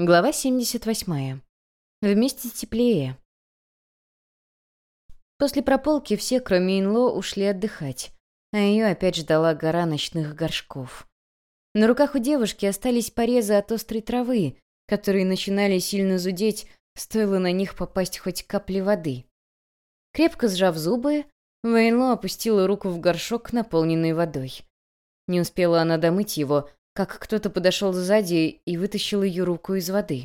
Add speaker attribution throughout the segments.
Speaker 1: Глава 78. Вместе теплее. После прополки все, кроме Инло, ушли отдыхать, а ее опять ждала гора ночных горшков. На руках у девушки остались порезы от острой травы, которые начинали сильно зудеть, стоило на них попасть хоть капли воды. Крепко сжав зубы, Вэйнло опустила руку в горшок, наполненный водой. Не успела она домыть его, как кто-то подошел сзади и вытащил ее руку из воды.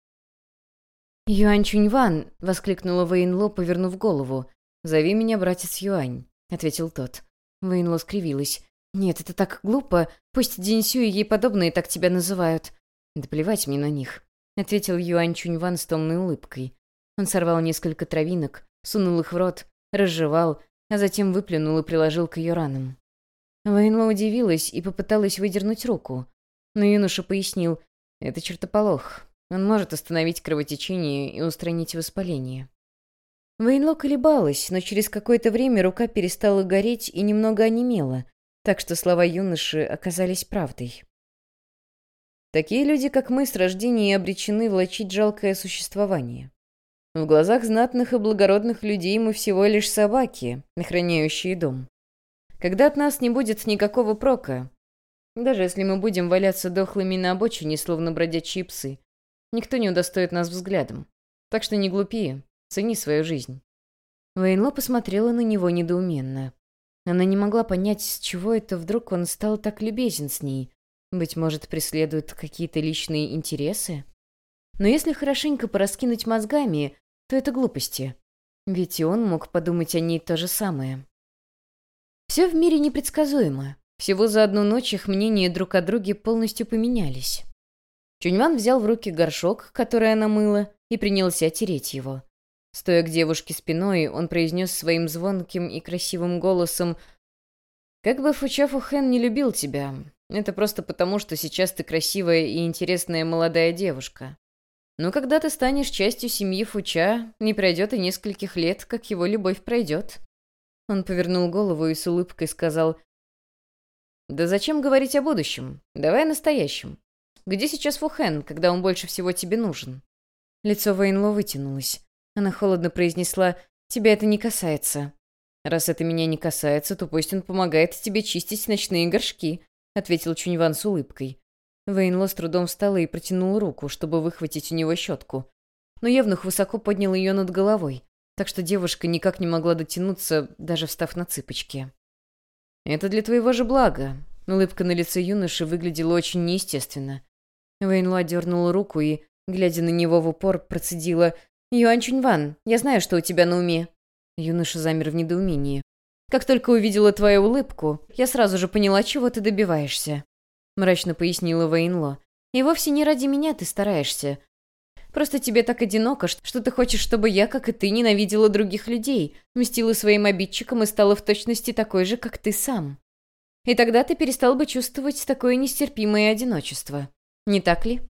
Speaker 1: «Юань Чуньван!» — воскликнула Вэйнло, повернув голову. «Зови меня братец Юань», — ответил тот. Вэйнло скривилась. «Нет, это так глупо. Пусть Динсю и ей подобные так тебя называют». «Да плевать мне на них», — ответил Юань Чуньван с томной улыбкой. Он сорвал несколько травинок, сунул их в рот, разжевал, а затем выплюнул и приложил к ее ранам. Вэйнло удивилась и попыталась выдернуть руку. Но юноша пояснил, это чертополох. Он может остановить кровотечение и устранить воспаление. Вэйнло колебалась, но через какое-то время рука перестала гореть и немного онемела, так что слова юноши оказались правдой. Такие люди, как мы, с рождения обречены влачить жалкое существование. В глазах знатных и благородных людей мы всего лишь собаки, охраняющие дом. Когда от нас не будет никакого прока, даже если мы будем валяться дохлыми на обочине, словно бродячие псы, никто не удостоит нас взглядом. Так что не глупи, цени свою жизнь». Вэйнло посмотрела на него недоуменно. Она не могла понять, с чего это вдруг он стал так любезен с ней. Быть может, преследует какие-то личные интересы? Но если хорошенько пораскинуть мозгами, то это глупости. Ведь и он мог подумать о ней то же самое. Все в мире непредсказуемо. Всего за одну ночь их мнения друг о друге полностью поменялись. Чуньван взял в руки горшок, который она мыла, и принялся тереть его. Стоя к девушке спиной, он произнес своим звонким и красивым голосом: «Как бы Фуча Фухэн не любил тебя, это просто потому, что сейчас ты красивая и интересная молодая девушка. Но когда ты станешь частью семьи Фуча, не пройдет и нескольких лет, как его любовь пройдет». Он повернул голову и с улыбкой сказал: «Да зачем говорить о будущем? Давай о настоящем. Где сейчас Фухэн, когда он больше всего тебе нужен?» Лицо Вэйнло вытянулось. Она холодно произнесла: «Тебя это не касается». «Раз это меня не касается, то пусть он помогает тебе чистить ночные горшки», — ответил Чуньван с улыбкой. Вэйнло с трудом встала и протянула руку, чтобы выхватить у него щетку. Но евнух высоко поднял ее над головой, так что девушка никак не могла дотянуться, даже встав на цыпочки. «Это для твоего же блага». Улыбка на лице юноши выглядела очень неестественно. Вэйнло отдернула руку и, глядя на него в упор, процедила: «Юань Чуньван, я знаю, что у тебя на уме». Юноша замер в недоумении. «Как только увидела твою улыбку, я сразу же поняла, чего ты добиваешься», — мрачно пояснила Вэйнло. «И вовсе не ради меня ты стараешься. Просто тебе так одиноко, что ты хочешь, чтобы я, как и ты, ненавидела других людей, мстила своим обидчикам и стала в точности такой же, как ты сам. И тогда ты перестал бы чувствовать такое нестерпимое одиночество. Не так ли?»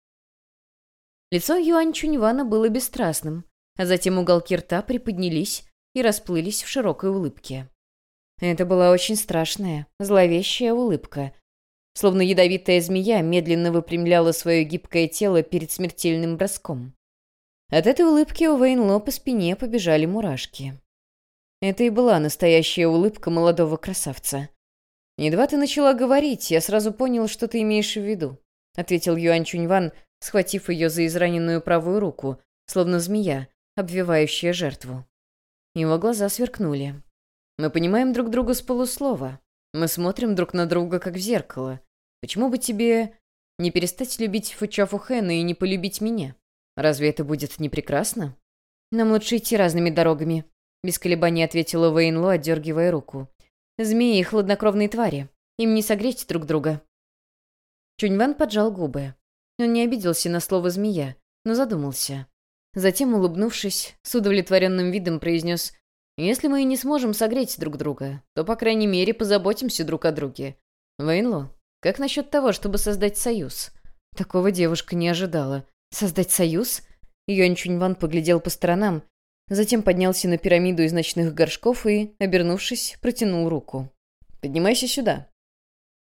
Speaker 1: Лицо Юань Чуньвана было бесстрастным, а затем уголки рта приподнялись и расплылись в широкой улыбке. Это была очень страшная, зловещая улыбка. Словно ядовитая змея медленно выпрямляла свое гибкое тело перед смертельным броском. От этой улыбки у Вэйнло по спине побежали мурашки. Это и была настоящая улыбка молодого красавца. «Едва ты начала говорить, я сразу понял, что ты имеешь в виду», — ответил Юань Чуньван, схватив ее за израненную правую руку, словно змея, обвивающая жертву. Его глаза сверкнули. «Мы понимаем друг друга с полуслова. Мы смотрим друг на друга, как в зеркало. Почему бы тебе не перестать любить Фуча Фухэна и не полюбить меня? Разве это будет не прекрасно?» «Нам лучше идти разными дорогами», — без колебаний ответила Вэйнло, отдергивая руку. «Змеи — хладнокровные твари. Им не согреть друг друга». Чуньван поджал губы. Он не обиделся на слово «змея», но задумался. Затем, улыбнувшись, с удовлетворенным видом произнес: «Если мы и не сможем согреть друг друга, то, по крайней мере, позаботимся друг о друге. Вэйнло, как насчет того, чтобы создать союз?» Такого девушка не ожидала. «Создать союз?» Юань Чуньван поглядел по сторонам, затем поднялся на пирамиду из ночных горшков и, обернувшись, протянул руку. «Поднимайся сюда».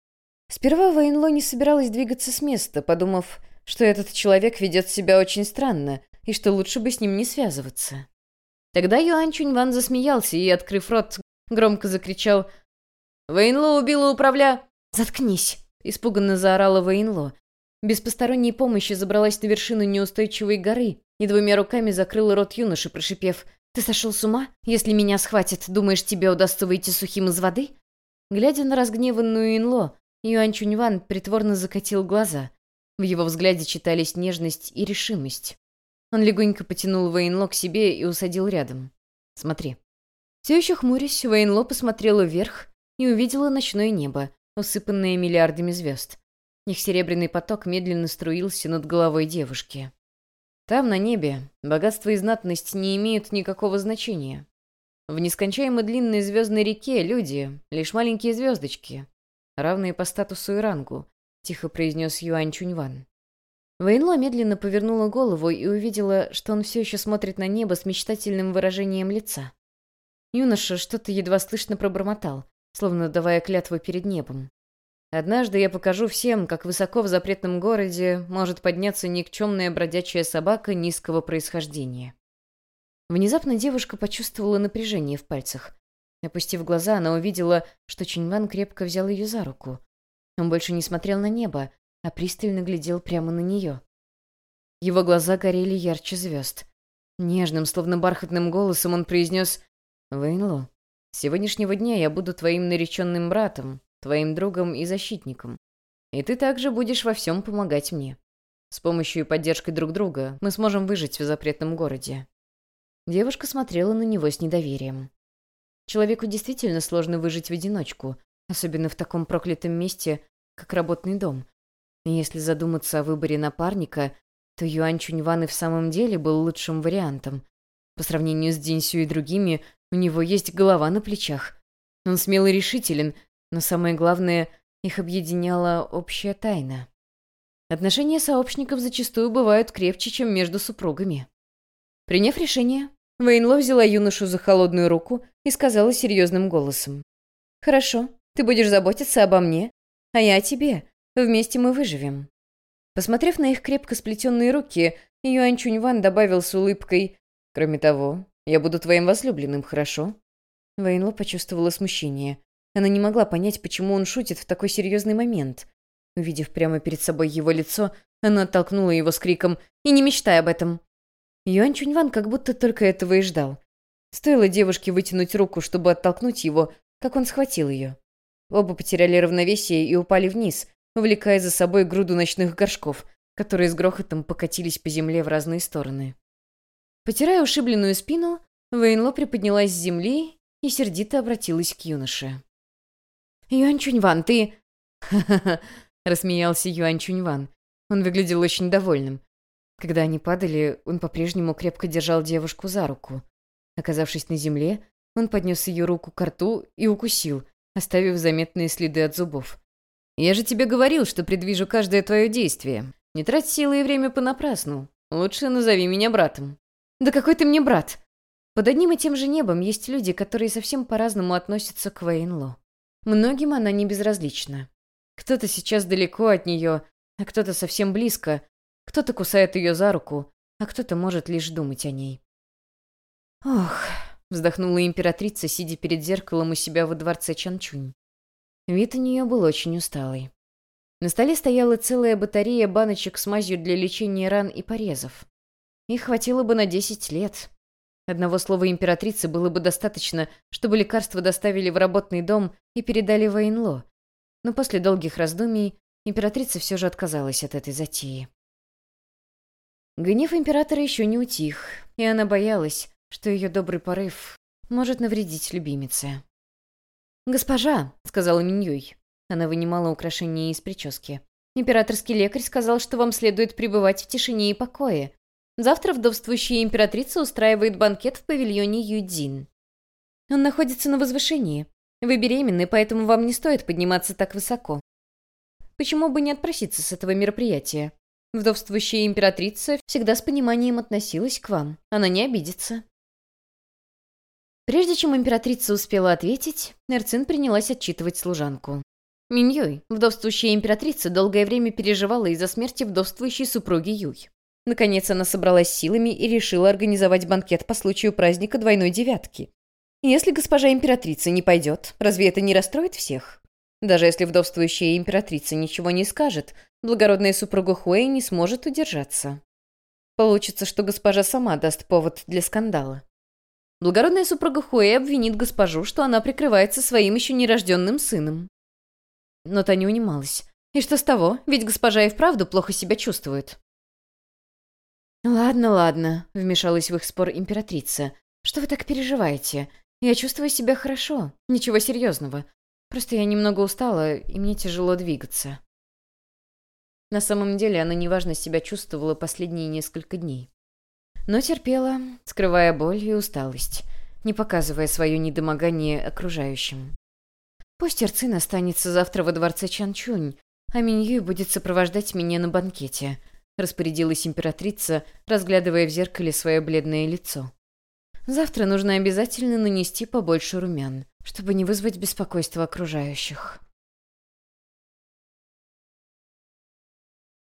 Speaker 1: Сперва Вэйнло не собиралась двигаться с места, подумав, что этот человек ведет себя очень странно и что лучше бы с ним не связываться. Тогда Юань Чуньван засмеялся и, открыв рот, громко закричал: «Вэйнло убила управля...» «Заткнись!» — испуганно заорала Вэйнло. Без посторонней помощи забралась на вершину неустойчивой горы и двумя руками закрыла рот юноши, прошипев: «Ты сошел с ума? Если меня схватят, думаешь, тебе удастся выйти сухим из воды?» Глядя на разгневанную Инло, Юань Чуньван притворно закатил глаза. В его взгляде читались нежность и решимость. Он легонько потянул Вэйнло к себе и усадил рядом. «Смотри». Все еще хмурясь, Вэйнло посмотрела вверх и увидела ночное небо, усыпанное миллиардами звезд. Их серебряный поток медленно струился над головой девушки. Там, на небе, богатство и знатность не имеют никакого значения. В нескончаемо длинной звездной реке люди — лишь маленькие звездочки, равные по статусу и рангу, — тихо произнес Юань Чуньван. Вэйнло медленно повернула голову и увидела, что он все еще смотрит на небо с мечтательным выражением лица. Юноша что-то едва слышно пробормотал, словно давая клятву перед небом. «Однажды я покажу всем, как высоко в запретном городе может подняться никчемная бродячая собака низкого происхождения». Внезапно девушка почувствовала напряжение в пальцах. Опустив глаза, она увидела, что Чуньван крепко взял ее за руку. Он больше не смотрел на небо, а пристально глядел прямо на нее. Его глаза горели ярче звезд. Нежным, словно бархатным голосом он произнес: «Вэйнло, с сегодняшнего дня я буду твоим нареченным братом, твоим другом и защитником. И ты также будешь во всем помогать мне. С помощью и поддержкой друг друга мы сможем выжить в запретном городе». Девушка смотрела на него с недоверием. Человеку действительно сложно выжить в одиночку, особенно в таком проклятом месте, как работный дом. И если задуматься о выборе напарника, то Юань Чуньван и в самом деле был лучшим вариантом. По сравнению с Динсю и другими, у него есть голова на плечах. Он смел и решителен, но самое главное, их объединяла общая тайна. Отношения сообщников зачастую бывают крепче, чем между супругами. Приняв решение, Вэйнло взяла юношу за холодную руку и сказала серьезным голосом: «Хорошо, ты будешь заботиться обо мне, а я о тебе. Вместе мы выживем». Посмотрев на их крепко сплетенные руки, Юань Чуньван добавил с улыбкой: «Кроме того, я буду твоим возлюбленным, хорошо?» Вэйнло почувствовала смущение. Она не могла понять, почему он шутит в такой серьезный момент. Увидев прямо перед собой его лицо, она оттолкнула его с криком: «И не мечтай об этом!» Юань Чуньван как будто только этого и ждал. Стоило девушке вытянуть руку, чтобы оттолкнуть его, как он схватил ее. Оба потеряли равновесие и упали вниз, увлекая за собой груду ночных горшков, которые с грохотом покатились по земле в разные стороны. Потирая ушибленную спину, Вэйнло приподнялась с земли и сердито обратилась к юноше. «Юань Чуньван, ты...» «Ха-ха-ха», — рассмеялся Юань Чуньван. Он выглядел очень довольным. Когда они падали, он по-прежнему крепко держал девушку за руку. Оказавшись на земле, он поднес ее руку к рту и укусил, оставив заметные следы от зубов. «Я же тебе говорил, что предвижу каждое твое действие. Не трать силы и время понапрасну. Лучше назови меня братом». «Да какой ты мне брат?» Под одним и тем же небом есть люди, которые совсем по-разному относятся к Вэйнло. Многим она не безразлична. Кто-то сейчас далеко от нее, а кто-то совсем близко. Кто-то кусает ее за руку, а кто-то может лишь думать о ней. «Ох», — вздохнула императрица, сидя перед зеркалом у себя во дворце Чанчунь. Вид у нее был очень усталый. На столе стояла целая батарея баночек с мазью для лечения ран и порезов. Их хватило бы на 10 лет. Одного слова императрицы было бы достаточно, чтобы лекарства доставили в работный дом и передали Вэйнло. Но после долгих раздумий императрица все же отказалась от этой затеи. Гнев императора еще не утих, и она боялась, что ее добрый порыв может навредить любимице. «Госпожа», — сказала Миньюй. Она вынимала украшения из прически. «Императорский лекарь сказал, что вам следует пребывать в тишине и покое. Завтра вдовствующая императрица устраивает банкет в павильоне Юдзин. Он находится на возвышении. Вы беременны, поэтому вам не стоит подниматься так высоко. Почему бы не отпроситься с этого мероприятия? Вдовствующая императрица всегда с пониманием относилась к вам. Она не обидится». Прежде чем императрица успела ответить, Эрцин принялась отчитывать служанку. Миньюй, вдовствующая императрица, долгое время переживала из-за смерти вдовствующей супруги Юй. Наконец она собралась силами и решила организовать банкет по случаю праздника двойной девятки. Если госпожа императрица не пойдет, разве это не расстроит всех? Даже если вдовствующая императрица ничего не скажет, благородная супруга Хуэй не сможет удержаться. Получится, что госпожа сама даст повод для скандала. Благородная супруга Хуэй обвинит госпожу, что она прикрывается своим еще нерожденным сыном. Но та не унималась. И что с того? Ведь госпожа и вправду плохо себя чувствует. «Ладно, ладно», — вмешалась в их спор императрица. «Что вы так переживаете? Я чувствую себя хорошо. Ничего серьезного. Просто я немного устала, и мне тяжело двигаться». На самом деле она неважно себя чувствовала последние несколько дней. Но терпела, скрывая боль и усталость, не показывая свое недомогание окружающим. Пусть Эрцин останется завтра во дворце Чанчунь, а Миньюй будет сопровождать меня на банкете, распорядилась императрица, разглядывая в зеркале свое бледное лицо. Завтра нужно обязательно нанести побольше румян, чтобы не вызвать беспокойство окружающих.